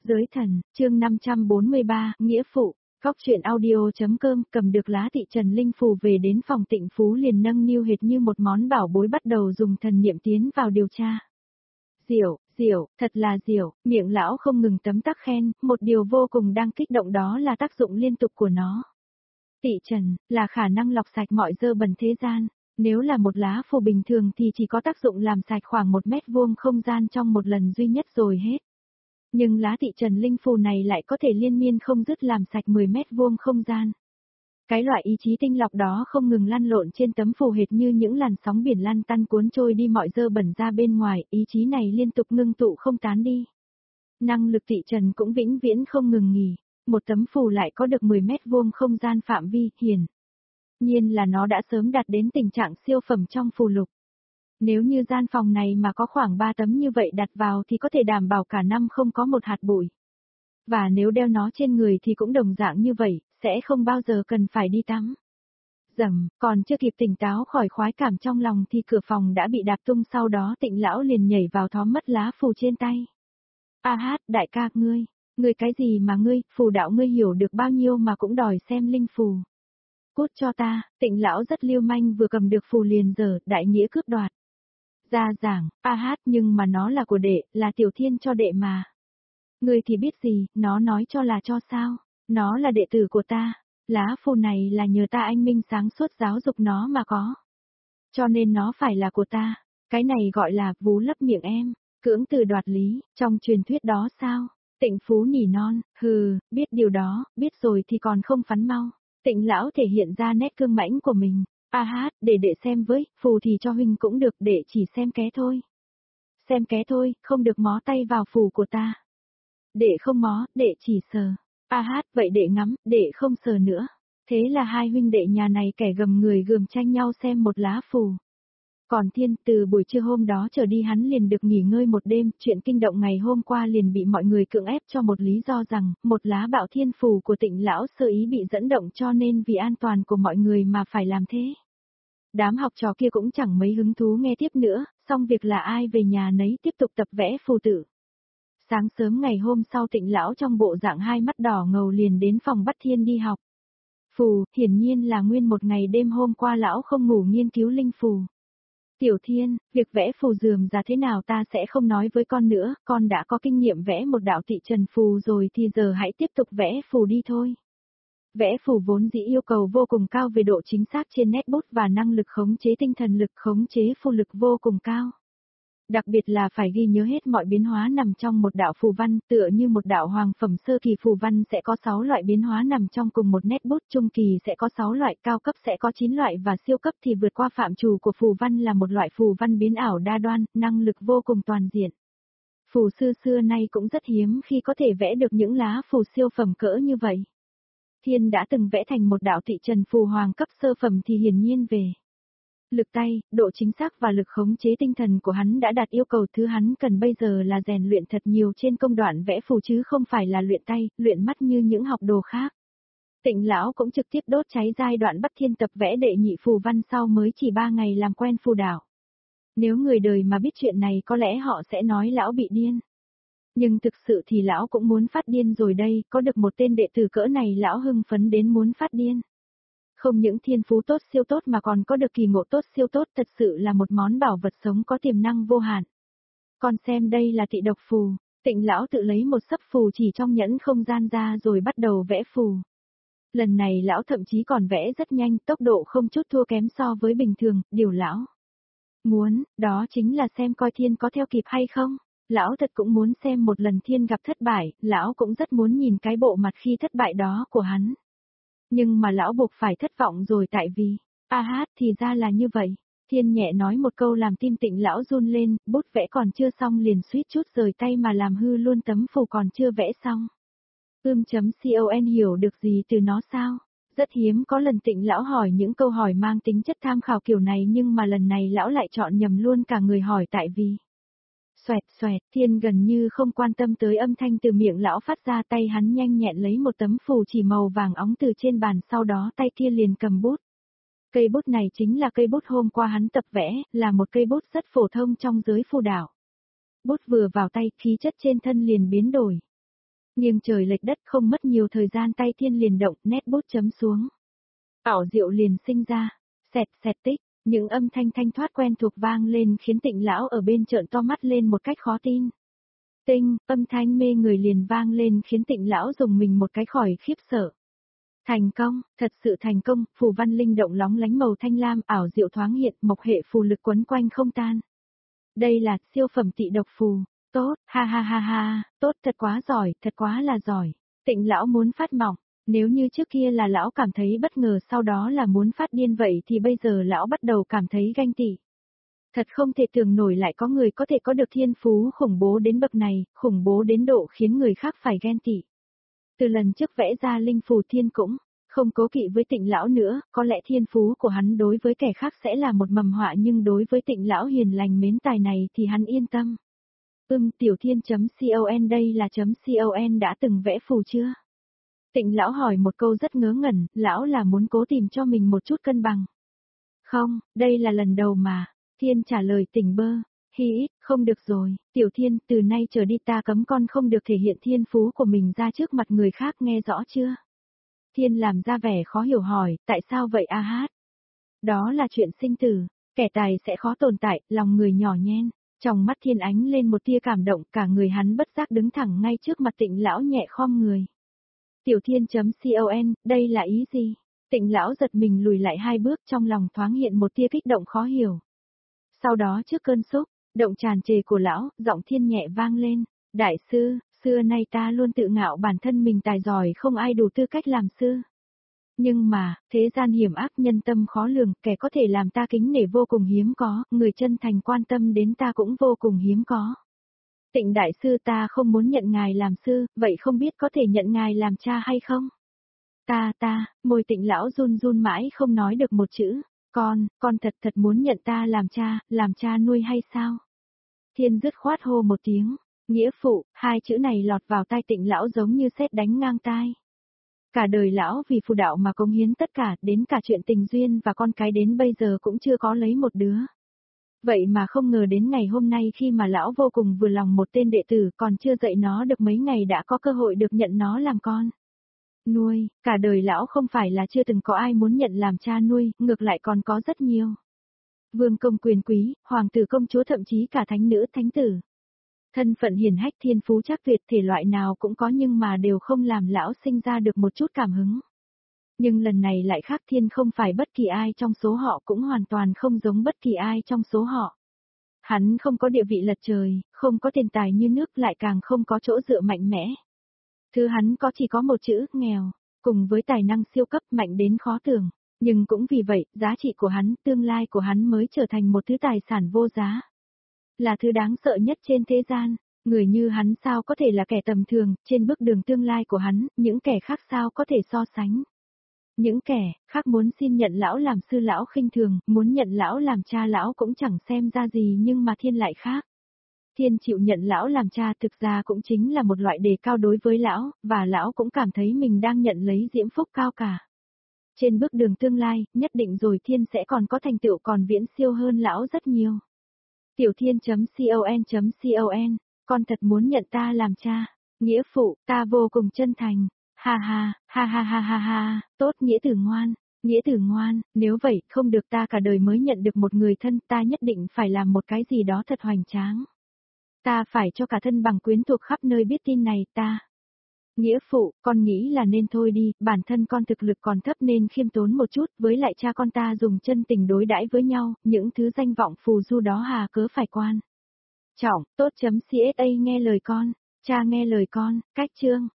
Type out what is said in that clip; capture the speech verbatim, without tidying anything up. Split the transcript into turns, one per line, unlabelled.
Giới thần, chương năm trăm bốn mươi ba, Nghĩa phụ, Góc truyện audio.com cầm được lá thị Trần Linh Phù về đến phòng Tịnh Phú liền nâng niu hệt như một món bảo bối bắt đầu dùng thần niệm tiến vào điều tra. Diệu, diệu, thật là diệu, miệng lão không ngừng tấm tắc khen, một điều vô cùng đang kích động đó là tác dụng liên tục của nó. Tị Trần, là khả năng lọc sạch mọi dơ bẩn thế gian. Nếu là một lá phù bình thường thì chỉ có tác dụng làm sạch khoảng một mét vuông không gian trong một lần duy nhất rồi hết. Nhưng lá thị Trần Linh Phù này lại có thể liên miên không dứt làm sạch mười mét vuông không gian. Cái loại ý chí tinh lọc đó không ngừng lăn lộn trên tấm phù hệt như những làn sóng biển lăn tăn cuốn trôi đi mọi dơ bẩn ra bên ngoài, ý chí này liên tục ngưng tụ không tán đi. Năng lực thị Trần cũng vĩnh viễn không ngừng nghỉ, một tấm phù lại có được mười mét vuông không gian phạm vi, hiển nhiên là nó đã sớm đạt đến tình trạng siêu phẩm trong phù lục. Nếu như gian phòng này mà có khoảng ba tấm như vậy đặt vào thì có thể đảm bảo cả năm không có một hạt bụi. Và nếu đeo nó trên người thì cũng đồng dạng như vậy, sẽ không bao giờ cần phải đi tắm. Dầm, còn chưa kịp tỉnh táo khỏi khoái cảm trong lòng thì cửa phòng đã bị đạp tung, sau đó Tịnh lão liền nhảy vào thóm mất lá phù trên tay. A hát, đại ca, ngươi, ngươi cái gì mà ngươi, phù đạo ngươi hiểu được bao nhiêu mà cũng đòi xem linh phù. Cút cho ta, Tịnh lão rất lưu manh, vừa cầm được phù liền giở, đại nghĩa cướp đoạt. Ra giảng, a hát, nhưng mà nó là của đệ, là Tiểu Thiên cho đệ mà. Ngươi thì biết gì, nó nói cho là cho sao, nó là đệ tử của ta, lá phù này là nhờ ta anh minh sáng suốt giáo dục nó mà có. Cho nên nó phải là của ta, cái này gọi là vú lấp miệng em, cưỡng từ đoạt lý, trong truyền thuyết đó sao? Tịnh Phú nỉ non, hừ, biết điều đó, biết rồi thì còn không phắn mau. Tịnh lão thể hiện ra nét cương mãnh của mình. A hát, để đệ xem với, phù thì cho huynh cũng được, đệ chỉ xem ké thôi. Xem ké thôi, không được mó tay vào phù của ta. Đệ không mó, đệ chỉ sờ. A hát, vậy đệ ngắm, đệ không sờ nữa. Thế là hai huynh đệ nhà này kẻ gầm người gườm tranh nhau xem một lá phù. Còn Thiên, từ buổi trưa hôm đó trở đi hắn liền được nghỉ ngơi một đêm, chuyện kinh động ngày hôm qua liền bị mọi người cưỡng ép cho một lý do rằng, một lá bạo thiên phù của Tịnh lão sơ ý bị dẫn động, cho nên vì an toàn của mọi người mà phải làm thế. Đám học trò kia cũng chẳng mấy hứng thú nghe tiếp nữa, xong việc là ai về nhà nấy tiếp tục tập vẽ phù tự. Sáng sớm ngày hôm sau Tịnh lão trong bộ dạng hai mắt đỏ ngầu liền đến phòng bắt Thiên đi học. Phù, hiển nhiên là nguyên một ngày đêm hôm qua lão không ngủ nghiên cứu linh phù. Tiểu Thiên, việc vẽ phù dườm ra thế nào ta sẽ không nói với con nữa, con đã có kinh nghiệm vẽ một đạo thị trần phù rồi thì giờ hãy tiếp tục vẽ phù đi thôi. Vẽ phù vốn dĩ yêu cầu vô cùng cao về độ chính xác trên nét bút và năng lực khống chế tinh thần lực khống chế phù lực vô cùng cao. Đặc biệt là phải ghi nhớ hết mọi biến hóa nằm trong một đạo phù văn, tựa như một đạo hoàng phẩm sơ kỳ phù văn sẽ có sáu loại biến hóa nằm trong cùng một nét bút, trung kỳ sẽ có sáu loại, cao cấp sẽ có chín loại và siêu cấp thì vượt qua phạm trù của phù văn là một loại phù văn biến ảo đa đoan, năng lực vô cùng toàn diện. Phù sư xưa nay cũng rất hiếm khi có thể vẽ được những lá phù siêu phẩm cỡ như vậy. Thiên đã từng vẽ thành một đạo thị trần phù hoàng cấp sơ phẩm thì hiển nhiên về lực tay, độ chính xác và lực khống chế tinh thần của hắn đã đạt yêu cầu, thứ hắn cần bây giờ là rèn luyện thật nhiều trên công đoạn vẽ phù chứ không phải là luyện tay, luyện mắt như những học đồ khác. Tịnh lão cũng trực tiếp đốt cháy giai đoạn bắt Thiên tập vẽ đệ nhị phù văn sau mới chỉ ba ngày làm quen phù đạo. Nếu người đời mà biết chuyện này có lẽ họ sẽ nói lão bị điên. Nhưng thực sự thì lão cũng muốn phát điên rồi đây, có được một tên đệ tử cỡ này lão hưng phấn đến muốn phát điên. Không những thiên phú tốt siêu tốt mà còn có được kỳ ngộ tốt siêu tốt, thật sự là một món bảo vật sống có tiềm năng vô hạn. Con xem đây là thị độc phù, Tịnh lão tự lấy một sấp phù chỉ trong nhẫn không gian ra rồi bắt đầu vẽ phù. Lần này lão thậm chí còn vẽ rất nhanh, tốc độ không chút thua kém so với bình thường, điều lão muốn, đó chính là xem coi Thiên có theo kịp hay không. Lão thật cũng muốn xem một lần Thiên gặp thất bại, lão cũng rất muốn nhìn cái bộ mặt khi thất bại đó của hắn. Nhưng mà lão buộc phải thất vọng rồi, tại vì, a hát, thì ra là như vậy. Thiên nhẹ nói một câu làm tim Tịnh lão run lên, bút vẽ còn chưa xong liền suýt chút rời tay mà làm hư luôn tấm phù còn chưa vẽ xong. Ưm chấm con hiểu được gì từ nó sao? Rất hiếm có lần Tịnh lão hỏi những câu hỏi mang tính chất tham khảo kiểu này, nhưng mà lần này lão lại chọn nhầm luôn cả người hỏi, tại vì. Xoẹt xoẹt, Thiên gần như không quan tâm tới âm thanh từ miệng lão phát ra, tay hắn nhanh nhẹn lấy một tấm phù chỉ màu vàng óng từ trên bàn, sau đó tay kia liền cầm bút. Cây bút này chính là cây bút hôm qua hắn tập vẽ, là một cây bút rất phổ thông trong giới phù đạo. Bút vừa vào tay, khí chất trên thân liền biến đổi. Nghiêng trời lệch đất không mất nhiều thời gian tay Thiên liền động, nét bút chấm xuống. Ảo diệu liền sinh ra, xẹt xẹt tích, những âm thanh thanh thoát quen thuộc vang lên khiến Tịnh lão ở bên trợn to mắt lên một cách khó tin. Tinh, âm thanh mê người liền vang lên khiến Tịnh lão dùng mình một cái khỏi khiếp sợ. Thành công, thật sự thành công, phù văn linh động lóng lánh màu thanh lam, ảo diệu thoáng hiện, mộc hệ phù lực quấn quanh không tan. Đây là siêu phẩm tị độc phù, tốt, ha ha ha ha, tốt thật quá giỏi, thật quá là giỏi. Tịnh lão muốn phát mỏng, nếu như trước kia là lão cảm thấy bất ngờ sau đó là muốn phát điên vậy thì bây giờ lão bắt đầu cảm thấy ganh tị. Thật không thể tưởng nổi lại có người có thể có được thiên phú khủng bố đến bậc này, khủng bố đến độ khiến người khác phải ghen tị. Từ lần trước vẽ ra linh phù Thiên cũng không cố kỵ với Tịnh lão nữa, có lẽ thiên phú của hắn đối với kẻ khác sẽ là một mầm họa nhưng đối với Tịnh lão hiền lành mến tài này thì hắn yên tâm. Ừm, tiểu thiên.com đây là .com đã từng vẽ phù chưa? Tịnh lão hỏi một câu rất ngớ ngẩn, lão là muốn cố tìm cho mình một chút cân bằng. Không, đây là lần đầu mà. Thiên trả lời tỉnh bơ. Hi ít, không được rồi, tiểu Thiên, từ nay trở đi ta cấm con không được thể hiện thiên phú của mình ra trước mặt người khác nghe rõ chưa? Thiên làm ra vẻ khó hiểu hỏi, tại sao vậy a hát? Đó là chuyện sinh tử, kẻ tài sẽ khó tồn tại, lòng người nhỏ nhen. Trong mắt Thiên ánh lên một tia cảm động, cả người hắn bất giác đứng thẳng ngay trước mặt Tịnh lão nhẹ khom người. Tiểu thiên.com, đây là ý gì? Tịnh lão giật mình lùi lại hai bước trong lòng thoáng hiện một tia kích động khó hiểu. Sau đó trước cơn sốc, động tràn trề của lão, giọng Thiên nhẹ vang lên. Đại sư, xưa nay ta luôn tự ngạo bản thân mình tài giỏi không ai đủ tư cách làm sư. Nhưng mà, thế gian hiểm ác nhân tâm khó lường, kẻ có thể làm ta kính nể vô cùng hiếm có, người chân thành quan tâm đến ta cũng vô cùng hiếm có. Tịnh đại sư ta không muốn nhận ngài làm sư, vậy không biết có thể nhận ngài làm cha hay không? Ta ta, môi Tịnh lão run run mãi không nói được một chữ. Con, con thật thật muốn nhận ta làm cha, làm cha nuôi hay sao? Thiên dứt khoát hô một tiếng, nghĩa phụ, hai chữ này lọt vào tai Tịnh lão giống như sét đánh ngang tai. Cả đời lão vì phù đạo mà cống hiến tất cả, đến cả chuyện tình duyên và con cái đến bây giờ cũng chưa có lấy một đứa. Vậy mà không ngờ đến ngày hôm nay khi mà lão vô cùng vừa lòng một tên đệ tử còn chưa dạy nó được mấy ngày đã có cơ hội được nhận nó làm con. Nuôi, cả đời lão không phải là chưa từng có ai muốn nhận làm cha nuôi, ngược lại còn có rất nhiều. Vương công quyền quý, hoàng tử công chúa thậm chí cả thánh nữ thánh tử. Thân phận hiển hách thiên phú chắc tuyệt thể loại nào cũng có nhưng mà đều không làm lão sinh ra được một chút cảm hứng. Nhưng lần này lại khác Thiên không phải bất kỳ ai trong số họ cũng hoàn toàn không giống bất kỳ ai trong số họ. Hắn không có địa vị lật trời, không có tiền tài như nước lại càng không có chỗ dựa mạnh mẽ. Thứ hắn có chỉ có một chữ, nghèo, cùng với tài năng siêu cấp mạnh đến khó tưởng. Nhưng cũng vì vậy, giá trị của hắn, tương lai của hắn mới trở thành một thứ tài sản vô giá. Là thứ đáng sợ nhất trên thế gian, người như hắn sao có thể là kẻ tầm thường, trên bước đường tương lai của hắn, những kẻ khác sao có thể so sánh. Những kẻ khác muốn xin nhận lão làm sư lão khinh thường, muốn nhận lão làm cha lão cũng chẳng xem ra gì nhưng mà Thiên lại khác. Thiên chịu nhận lão làm cha thực ra cũng chính là một loại đề cao đối với lão, và lão cũng cảm thấy mình đang nhận lấy diễm phúc cao cả. Trên bước đường tương lai, nhất định rồi Thiên sẽ còn có thành tựu còn viễn siêu hơn lão rất nhiều. Tiểu thiên.com.com, con thật muốn nhận ta làm cha. Nghĩa phụ, ta vô cùng chân thành. Ha ha, ha ha ha ha ha, tốt nghĩa tử ngoan, nghĩa tử ngoan, nếu vậy không được ta cả đời mới nhận được một người thân ta nhất định phải làm một cái gì đó thật hoành tráng. Ta phải cho cả thân bằng quyến thuộc khắp nơi biết tin này ta. Nghĩa phụ, con nghĩ là nên thôi đi, bản thân con thực lực còn thấp nên khiêm tốn một chút, với lại cha con ta dùng chân tình đối đãi với nhau, những thứ danh vọng phù du đó hà cớ phải quan. Trọng, tốt.ca nghe lời con, cha nghe lời con, cách chương.